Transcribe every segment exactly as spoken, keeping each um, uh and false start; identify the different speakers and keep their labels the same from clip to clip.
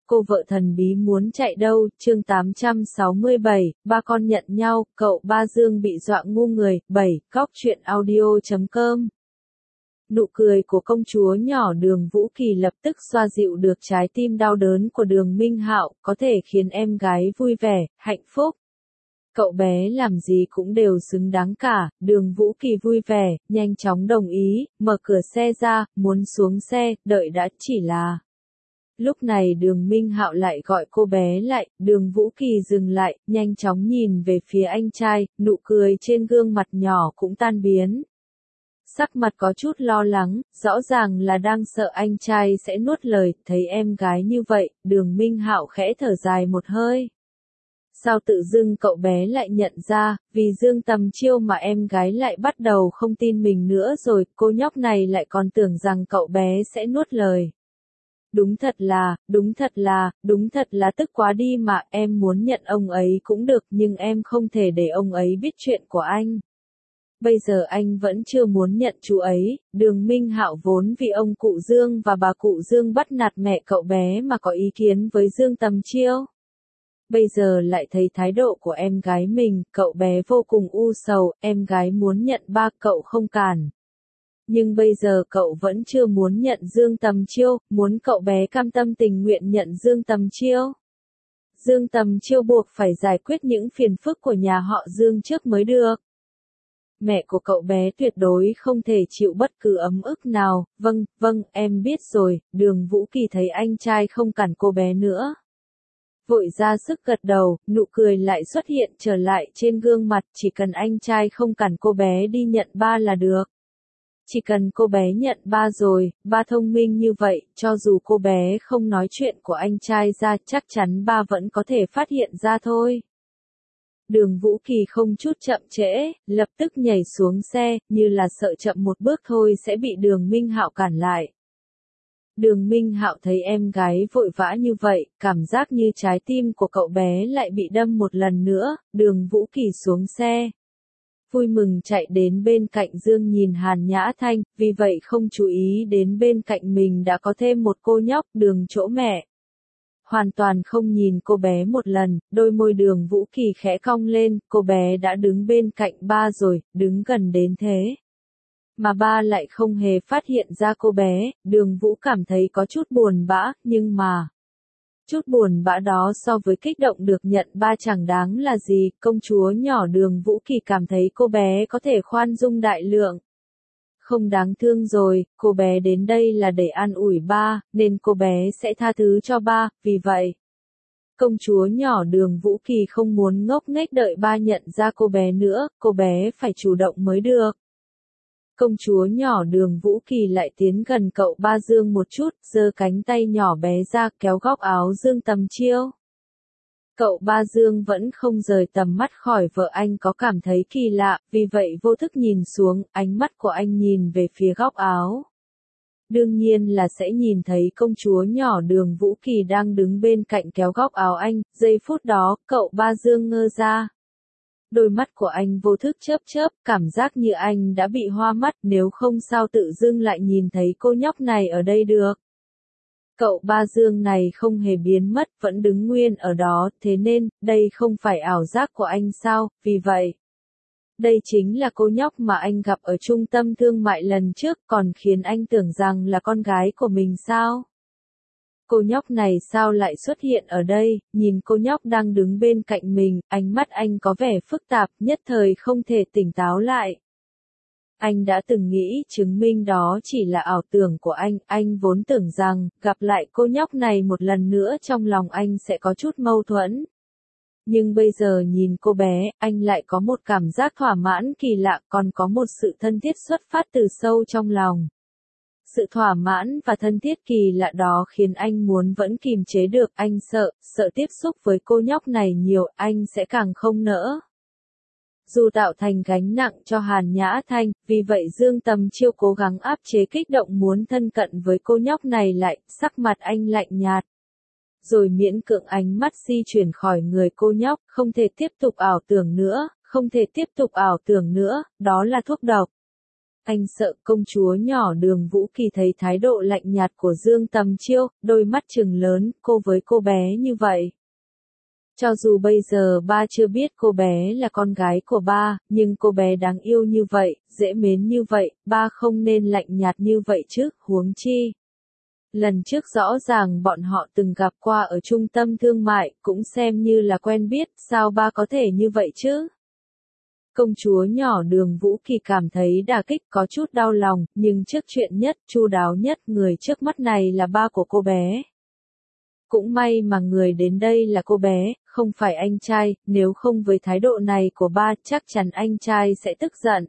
Speaker 1: cô vợ thần bí muốn chạy đâu, chương tám trăm sáu mươi bảy, ba con nhận nhau, cậu ba Dương bị dọa ngu người, bảy, góc truyện audio chấm com. Nụ cười của công chúa nhỏ Đường Vũ Kỳ lập tức xoa dịu được trái tim đau đớn của Đường Minh Hạo, có thể khiến em gái vui vẻ, hạnh phúc. Cậu bé làm gì cũng đều xứng đáng cả, Đường Vũ Kỳ vui vẻ, nhanh chóng đồng ý, mở cửa xe ra, muốn xuống xe, đợi đã, chỉ là... Lúc này Đường Minh Hạo lại gọi cô bé lại, Đường Vũ Kỳ dừng lại, nhanh chóng nhìn về phía anh trai, nụ cười trên gương mặt nhỏ cũng tan biến. Sắc mặt có chút lo lắng, rõ ràng là đang sợ anh trai sẽ nuốt lời, thấy em gái như vậy, Đường Minh Hạo khẽ thở dài một hơi. Sao tự dưng cậu bé lại nhận ra, vì Dương Tầm Chiêu mà em gái lại bắt đầu không tin mình nữa rồi, cô nhóc này lại còn tưởng rằng cậu bé sẽ nuốt lời. Đúng thật là, đúng thật là, đúng thật là tức quá đi mà, em muốn nhận ông ấy cũng được nhưng em không thể để ông ấy biết chuyện của anh. Bây giờ anh vẫn chưa muốn nhận chú ấy, Đường Minh Hạo vốn vì ông cụ Dương và bà cụ Dương bắt nạt mẹ cậu bé mà có ý kiến với Dương Tầm Chiêu. Bây giờ lại thấy thái độ của em gái mình, cậu bé vô cùng u sầu, em gái muốn nhận ba cậu không cản. Nhưng bây giờ cậu vẫn chưa muốn nhận Dương Tầm Chiêu, muốn cậu bé cam tâm tình nguyện nhận Dương Tầm Chiêu. Dương Tầm Chiêu buộc phải giải quyết những phiền phức của nhà họ Dương trước mới được. Mẹ của cậu bé tuyệt đối không thể chịu bất cứ ấm ức nào, vâng, vâng, em biết rồi, Đường Vũ Kỳ thấy anh trai không cản cô bé nữa. Vội ra sức gật đầu, nụ cười lại xuất hiện trở lại trên gương mặt, chỉ cần anh trai không cản cô bé đi nhận ba là được. Chỉ cần cô bé nhận ba rồi, ba thông minh như vậy, cho dù cô bé không nói chuyện của anh trai ra chắc chắn ba vẫn có thể phát hiện ra thôi. Đường Vũ Kỳ không chút chậm trễ, lập tức nhảy xuống xe, như là sợ chậm một bước thôi sẽ bị Đường Minh Hạo cản lại. Đường Minh Hạo thấy em gái vội vã như vậy, cảm giác như trái tim của cậu bé lại bị đâm một lần nữa, Đường Vũ Kỳ xuống xe. Vui mừng chạy đến bên cạnh Dương nhìn Hàn Nhã Thanh, vì vậy không chú ý đến bên cạnh mình đã có thêm một cô nhóc, Đường chỗ mẹ. Hoàn toàn không nhìn cô bé một lần, đôi môi Đường Vũ Kỳ khẽ cong lên, cô bé đã đứng bên cạnh ba rồi, đứng gần đến thế. Mà ba lại không hề phát hiện ra cô bé, Đường Vũ cảm thấy có chút buồn bã, nhưng mà... Chút buồn bã đó so với kích động được nhận ba chẳng đáng là gì, công chúa nhỏ Đường Vũ Kỳ cảm thấy cô bé có thể khoan dung đại lượng. Không đáng thương rồi, cô bé đến đây là để an ủi ba, nên cô bé sẽ tha thứ cho ba, vì vậy. Công chúa nhỏ Đường Vũ Kỳ không muốn ngốc nghếch đợi ba nhận ra cô bé nữa, cô bé phải chủ động mới được. Công chúa nhỏ Đường Vũ Kỳ lại tiến gần cậu ba Dương một chút, giơ cánh tay nhỏ bé ra kéo góc áo Dương Tầm Chiêu. Cậu ba Dương vẫn không rời tầm mắt khỏi vợ anh, có cảm thấy kỳ lạ, vì vậy vô thức nhìn xuống, ánh mắt của anh nhìn về phía góc áo. Đương nhiên là sẽ nhìn thấy công chúa nhỏ Đường Vũ Kỳ đang đứng bên cạnh kéo góc áo anh, giây phút đó, cậu ba Dương ngơ ra. Đôi mắt của anh vô thức chớp chớp, cảm giác như anh đã bị hoa mắt, nếu không sao tự dưng lại nhìn thấy cô nhóc này ở đây được. Cậu ba Dương này không hề biến mất, vẫn đứng nguyên ở đó, thế nên, đây không phải ảo giác của anh sao, vì vậy. Đây chính là cô nhóc mà anh gặp ở trung tâm thương mại lần trước, còn khiến anh tưởng rằng là con gái của mình sao? Cô nhóc này sao lại xuất hiện ở đây, nhìn cô nhóc đang đứng bên cạnh mình, ánh mắt anh có vẻ phức tạp, nhất thời không thể tỉnh táo lại. Anh đã từng nghĩ chứng minh đó chỉ là ảo tưởng của anh, anh vốn tưởng rằng, gặp lại cô nhóc này một lần nữa trong lòng anh sẽ có chút mâu thuẫn. Nhưng bây giờ nhìn cô bé, anh lại có một cảm giác thỏa mãn kỳ lạ, còn có một sự thân thiết xuất phát từ sâu trong lòng. Sự thỏa mãn và thân thiết kỳ lạ đó khiến anh muốn vẫn kìm chế được, anh sợ, sợ tiếp xúc với cô nhóc này nhiều, anh sẽ càng không nỡ. Dù tạo thành gánh nặng cho Hàn Nhã Thanh, vì vậy Dương Tầm Chiêu cố gắng áp chế kích động muốn thân cận với cô nhóc này lại, sắc mặt anh lạnh nhạt. Rồi miễn cưỡng ánh mắt di chuyển khỏi người cô nhóc, không thể tiếp tục ảo tưởng nữa, không thể tiếp tục ảo tưởng nữa, đó là thuốc độc. Anh sợ. Công chúa nhỏ Đường Vũ Kỳ thấy thái độ lạnh nhạt của Dương Tầm Chiêu, đôi mắt trừng lớn, cô với cô bé như vậy. Cho dù bây giờ ba chưa biết cô bé là con gái của ba, nhưng cô bé đáng yêu như vậy, dễ mến như vậy, ba không nên lạnh nhạt như vậy chứ, huống chi. Lần trước rõ ràng bọn họ từng gặp qua ở trung tâm thương mại, cũng xem như là quen biết, sao ba có thể như vậy chứ? Công chúa nhỏ Đường Vũ Kỳ cảm thấy đả kích, có chút đau lòng, nhưng trước chuyện nhất, chu đáo nhất, người trước mắt này là ba của cô bé. Cũng may mà người đến đây là cô bé, không phải anh trai, nếu không với thái độ này của ba, chắc chắn anh trai sẽ tức giận.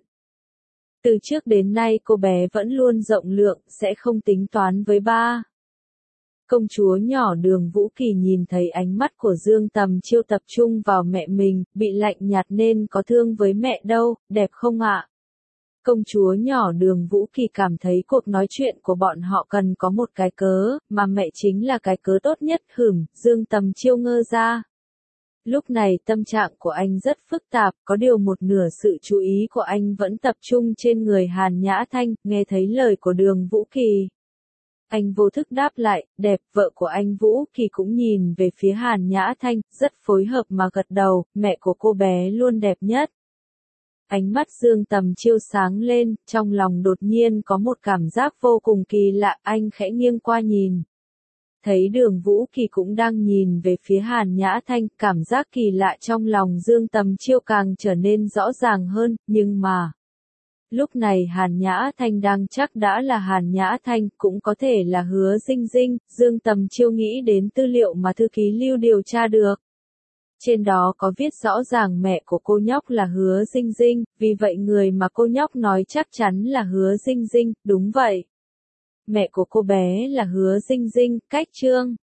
Speaker 1: Từ trước đến nay cô bé vẫn luôn rộng lượng, sẽ không tính toán với ba. Công chúa nhỏ Đường Vũ Kỳ nhìn thấy ánh mắt của Dương Tầm Chiêu tập trung vào mẹ mình, bị lạnh nhạt nên có thương với mẹ đâu, đẹp không ạ? Công chúa nhỏ Đường Vũ Kỳ cảm thấy cuộc nói chuyện của bọn họ cần có một cái cớ, mà mẹ chính là cái cớ tốt nhất. Hửm, Dương Tầm Chiêu ngơ ra. Lúc này tâm trạng của anh rất phức tạp, có điều một nửa sự chú ý của anh vẫn tập trung trên người Hàn Nhã Thanh, nghe thấy lời của Đường Vũ Kỳ. Anh vô thức đáp lại, đẹp. Vợ của anh Vũ Kỳ cũng nhìn về phía Hàn Nhã Thanh, rất phối hợp mà gật đầu, mẹ của cô bé luôn đẹp nhất. Ánh mắt Dương Tầm Chiêu sáng lên, trong lòng đột nhiên có một cảm giác vô cùng kỳ lạ, anh khẽ nghiêng qua nhìn. Thấy Đường Vũ Kỳ cũng đang nhìn về phía Hàn Nhã Thanh, cảm giác kỳ lạ trong lòng Dương Tầm Chiêu càng trở nên rõ ràng hơn, nhưng mà... Lúc này Hàn Nhã Thanh đang chắc đã là Hàn Nhã Thanh, cũng có thể là Hứa Dinh Dinh, Dương Tầm Chiêu nghĩ đến tư liệu mà thư ký Lưu điều tra được. Trên đó có viết rõ ràng mẹ của cô nhóc là Hứa Dinh Dinh, vì vậy người mà cô nhóc nói chắc chắn là Hứa Dinh Dinh, đúng vậy. Mẹ của cô bé là Hứa Dinh Dinh, cách chương.